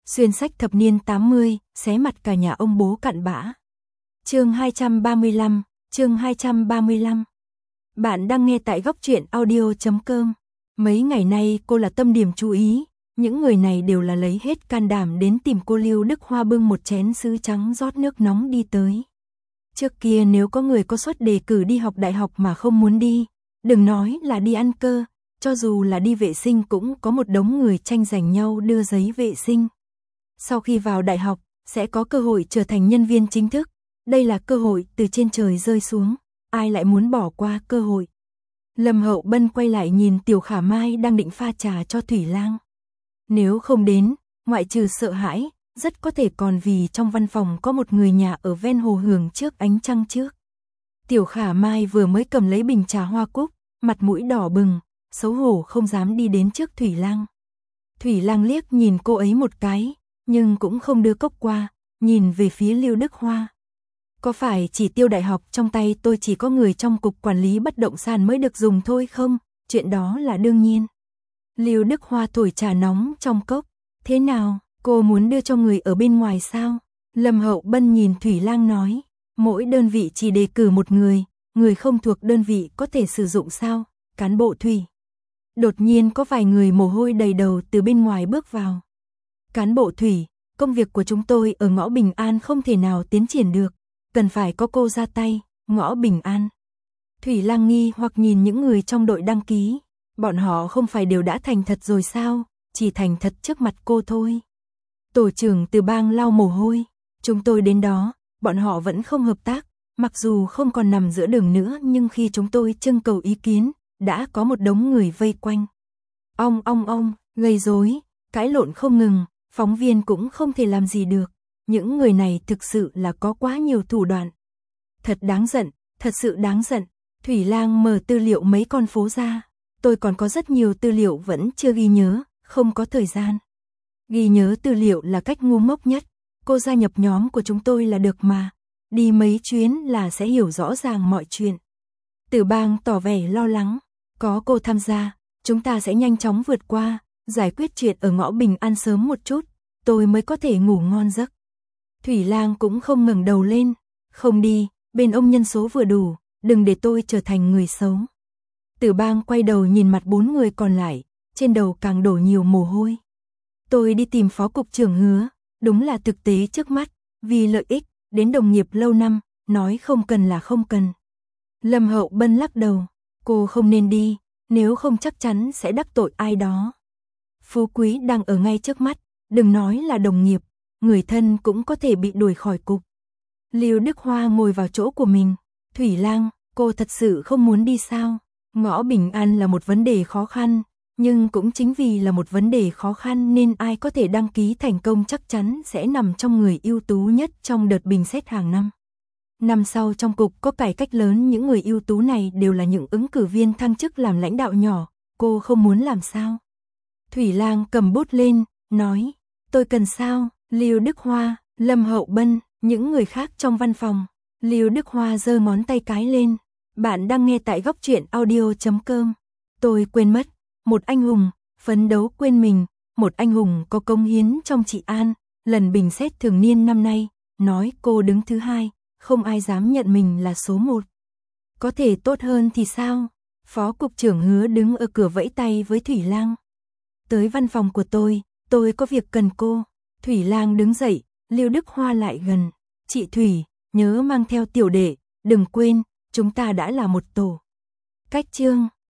Xuyên sách thập niên 80, xé mặt cả nhà ông bố cặn bã. Chương 235, chương 235. Bạn đang nghe tại góc truyện audio.com. Mấy ngày nay cô là tâm điểm chú ý, những người này đều là lấy hết can đảm đến tìm cô Lưu Đức Hoa bưng một chén sứ trắng rót nước nóng đi tới. Trước kia nếu có người có suất đề cử đi học đại học mà không muốn đi, đừng nói là đi ăn cơ, cho dù là đi vệ sinh cũng có một đống người tranh giành nhau đưa giấy vệ sinh. Sau khi vào đại học, sẽ có cơ hội trở thành nhân viên chính thức. Đây là cơ hội từ trên trời rơi xuống, ai lại muốn bỏ qua cơ hội. Lâm Hậu Bân quay lại nhìn Tiểu Khả Mai đang định pha trà cho Thủy Lang. Nếu không đến, ngoại trừ sợ hãi, rất có thể còn vì trong văn phòng có một người nhà ở ven hồ hưởng trước ánh trăng trước. Tiểu Khả Mai vừa mới cầm lấy bình trà hoa cúc, mặt mũi đỏ bừng, xấu hổ không dám đi đến trước Thủy Lang. Thủy Lang liếc nhìn cô ấy một cái, nhưng cũng không đưa cốc qua, nhìn về phía Lưu Đức Hoa. Có phải chỉ tiêu đại học trong tay tôi chỉ có người trong cục quản lý bất động sản mới được dùng thôi không? Chuyện đó là đương nhiên. Lưu Đức Hoa thổi trà nóng trong cốc. Thế nào, cô muốn đưa cho người ở bên ngoài sao? Lâm Hậu Bân nhìn Thủy Lang nói. Mỗi đơn vị chỉ đề cử một người không thuộc đơn vị có thể sử dụng sao? Cán bộ Thủy. Đột nhiên có vài người mồ hôi đầy đầu từ bên ngoài bước vào. Cán bộ Thủy, công việc của chúng tôi ở ngõ Bình An không thể nào tiến triển được, cần phải có cô ra tay. Ngõ Bình An. Thủy Lang nghi hoặc nhìn những người trong đội đăng ký, bọn họ không phải đều đã thành thật rồi sao, chỉ thành thật trước mặt cô thôi. Tổ trưởng Từ Bang lau mồ hôi, chúng tôi đến đó, bọn họ vẫn không hợp tác, mặc dù không còn nằm giữa đường nữa nhưng khi chúng tôi trưng cầu ý kiến, đã có một đống người vây quanh. Ong, gây rối, cãi lộn không ngừng. Phóng viên cũng không thể làm gì được, những người này thực sự là có quá nhiều thủ đoạn. Thật đáng giận, thật sự đáng giận. Thủy Lang mở tư liệu mấy con phố ra, tôi còn có rất nhiều tư liệu vẫn chưa ghi nhớ, không có thời gian. Ghi nhớ tư liệu là cách ngu ngốc nhất, cô gia nhập nhóm của chúng tôi là được mà, đi mấy chuyến là sẽ hiểu rõ ràng mọi chuyện. Từ Bang tỏ vẻ lo lắng, có cô tham gia, chúng ta sẽ nhanh chóng vượt qua. Giải quyết chuyện ở ngõ Bình An sớm một chút, tôi mới có thể ngủ ngon giấc. Thủy Lang cũng không ngẩng đầu lên, không đi, bên ông nhân số vừa đủ, đừng để tôi trở thành người xấu. Từ Bang quay đầu nhìn mặt 4 người còn lại, trên đầu càng đổ nhiều mồ hôi. Tôi đi tìm phó cục trưởng Hứa, đúng là thực tế trước mắt, vì lợi ích, đến đồng nghiệp lâu năm, nói không cần là không cần. Lâm Hậu Bân lắc đầu, cô không nên đi, nếu không chắc chắn sẽ đắc tội ai đó. Phú quý đang ở ngay trước mắt, đừng nói là đồng nghiệp, người thân cũng có thể bị đuổi khỏi cục. Lưu Đức Hoa ngồi vào chỗ của mình. Thủy Lang, cô thật sự không muốn đi sao? Ngõ Bình An là một vấn đề khó khăn, nhưng cũng chính vì là một vấn đề khó khăn nên ai có thể đăng ký thành công chắc chắn sẽ nằm trong người ưu tú nhất trong đợt bình xét hàng năm. Năm sau trong cục có cải cách lớn, những người ưu tú này đều là những ứng cử viên thăng chức làm lãnh đạo nhỏ, cô không muốn làm sao? Thủy Lang cầm bút lên, nói, tôi cần sao? Lưu Đức Hoa, Lâm Hậu Bân, những người khác trong văn phòng. Lưu Đức Hoa giơ ngón tay cái lên, bạn đang nghe tại góc truyện audio.com. Tôi quên mất, một anh hùng, phấn đấu quên mình, một anh hùng có công hiến trong trị an, lần bình xét thường niên năm nay, nói cô đứng thứ 2, không ai dám nhận mình là số 1. Có thể tốt hơn thì sao? Phó cục trưởng Hứa đứng ở cửa vẫy tay với Thủy Lang. Tới văn phòng của tôi có việc cần cô. Thủy Lang đứng dậy, Lưu Đức Hoa lại gần. Chị Thủy, nhớ mang theo tiểu đệ, đừng quên, chúng ta đã là một tổ. Cách chương